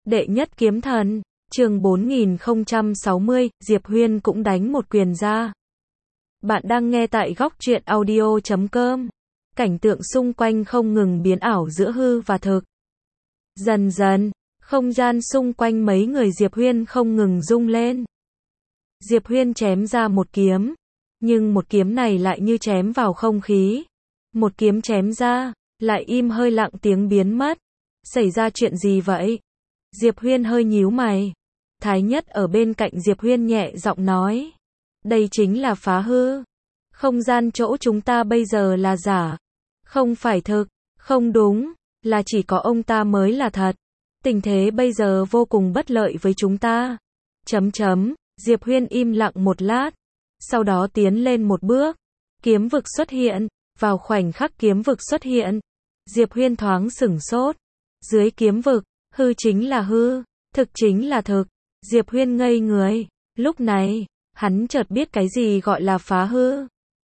Đệ nhất kiếm thần, chương 4060, Diệp Huyên cũng đánh một quyền ra. Bạn đang nghe tại góc truyện audio.com. Cảnh tượng xung quanh không ngừng biến ảo giữa hư và thực. Dần dần, không gian xung quanh mấy người Diệp Huyên không ngừng rung lên. Diệp Huyên chém ra một kiếm, nhưng một kiếm này lại như chém vào không khí. Một kiếm chém ra, lại im hơi lặng tiếng biến mất. Xảy ra chuyện gì vậy? Diệp Huyên hơi nhíu mày. Thái Nhất ở bên cạnh Diệp Huyên nhẹ giọng nói. Đây chính là phá hư. Không gian chỗ chúng ta bây giờ là giả. Không phải thực. Không đúng. Là chỉ có ông ta mới là thật. Tình thế bây giờ vô cùng bất lợi với chúng ta. Diệp Huyên im lặng một lát. Sau đó tiến lên một bước. Kiếm vực xuất hiện. Vào khoảnh khắc kiếm vực xuất hiện, Diệp Huyên thoáng sửng sốt. Dưới kiếm vực, hư chính là hư, thực chính là thực. Diệp Huyên ngây người. Lúc này, hắn chợt biết cái gì gọi là phá hư.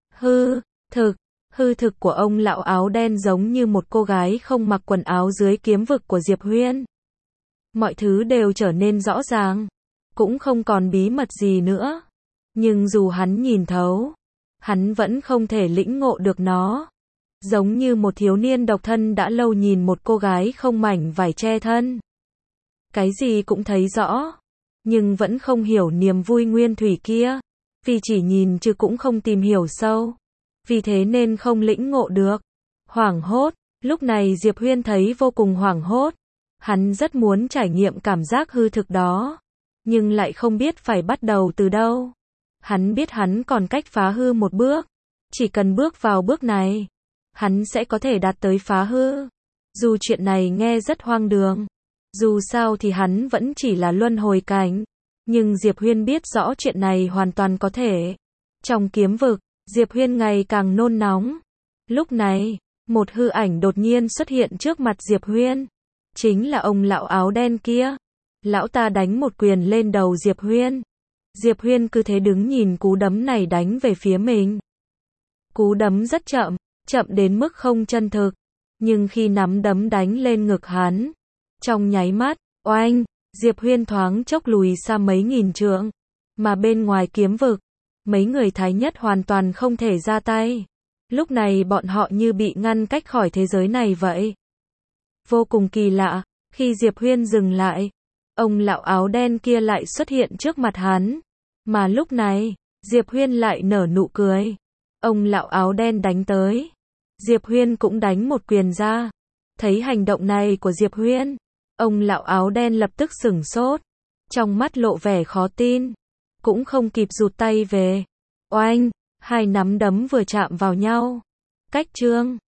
Hư thực của ông lão áo đen giống như một cô gái không mặc quần áo dưới kiếm vực của Diệp Huyên. Mọi thứ đều trở nên rõ ràng, cũng không còn bí mật gì nữa. Nhưng dù hắn nhìn thấu, hắn vẫn không thể lĩnh ngộ được nó. Giống như một thiếu niên độc thân đã lâu nhìn một cô gái không mảnh vải che thân. Cái gì cũng thấy rõ, nhưng vẫn không hiểu niềm vui nguyên thủy kia. Vì chỉ nhìn chứ cũng không tìm hiểu sâu. Vì thế nên không lĩnh ngộ được. Hoảng hốt, lúc này Diệp Huyên thấy vô cùng hoảng hốt. Hắn rất muốn trải nghiệm cảm giác hư thực đó, nhưng lại không biết phải bắt đầu từ đâu. Hắn biết hắn còn cách phá hư một bước. Chỉ cần bước vào bước này, hắn sẽ có thể đạt tới phá hư. Dù chuyện này nghe rất hoang đường. Dù sao thì hắn vẫn chỉ là luân hồi cảnh. Nhưng Diệp Huyên biết rõ chuyện này hoàn toàn có thể. Trong kiếm vực, Diệp Huyên ngày càng nôn nóng. Lúc này, một hư ảnh đột nhiên xuất hiện trước mặt Diệp Huyên. Chính là ông lão áo đen kia. Lão ta đánh một quyền lên đầu Diệp Huyên. Diệp Huyên cứ thế đứng nhìn cú đấm này đánh về phía mình. Cú đấm rất chậm, chậm đến mức không chân thực. Nhưng khi nắm đấm đánh lên ngực hắn, trong nháy mắt, oanh, Diệp Huyên thoáng chốc lùi xa mấy nghìn trượng. Mà bên ngoài kiếm vực, mấy người Thái Nhất hoàn toàn không thể ra tay. Lúc này bọn họ như bị ngăn cách khỏi thế giới này vậy. Vô cùng kỳ lạ, khi Diệp Huyên dừng lại, ông lão áo đen kia lại xuất hiện trước mặt hắn. Mà lúc này, Diệp Huyên lại nở nụ cười. Ông lão áo đen đánh tới. Diệp Huyên cũng đánh một quyền ra. Thấy hành động này của Diệp Huyên, ông lão áo đen lập tức sửng sốt. Trong mắt lộ vẻ khó tin. Cũng không kịp rụt tay về. Oanh, hai nắm đấm vừa chạm vào nhau. Cách chương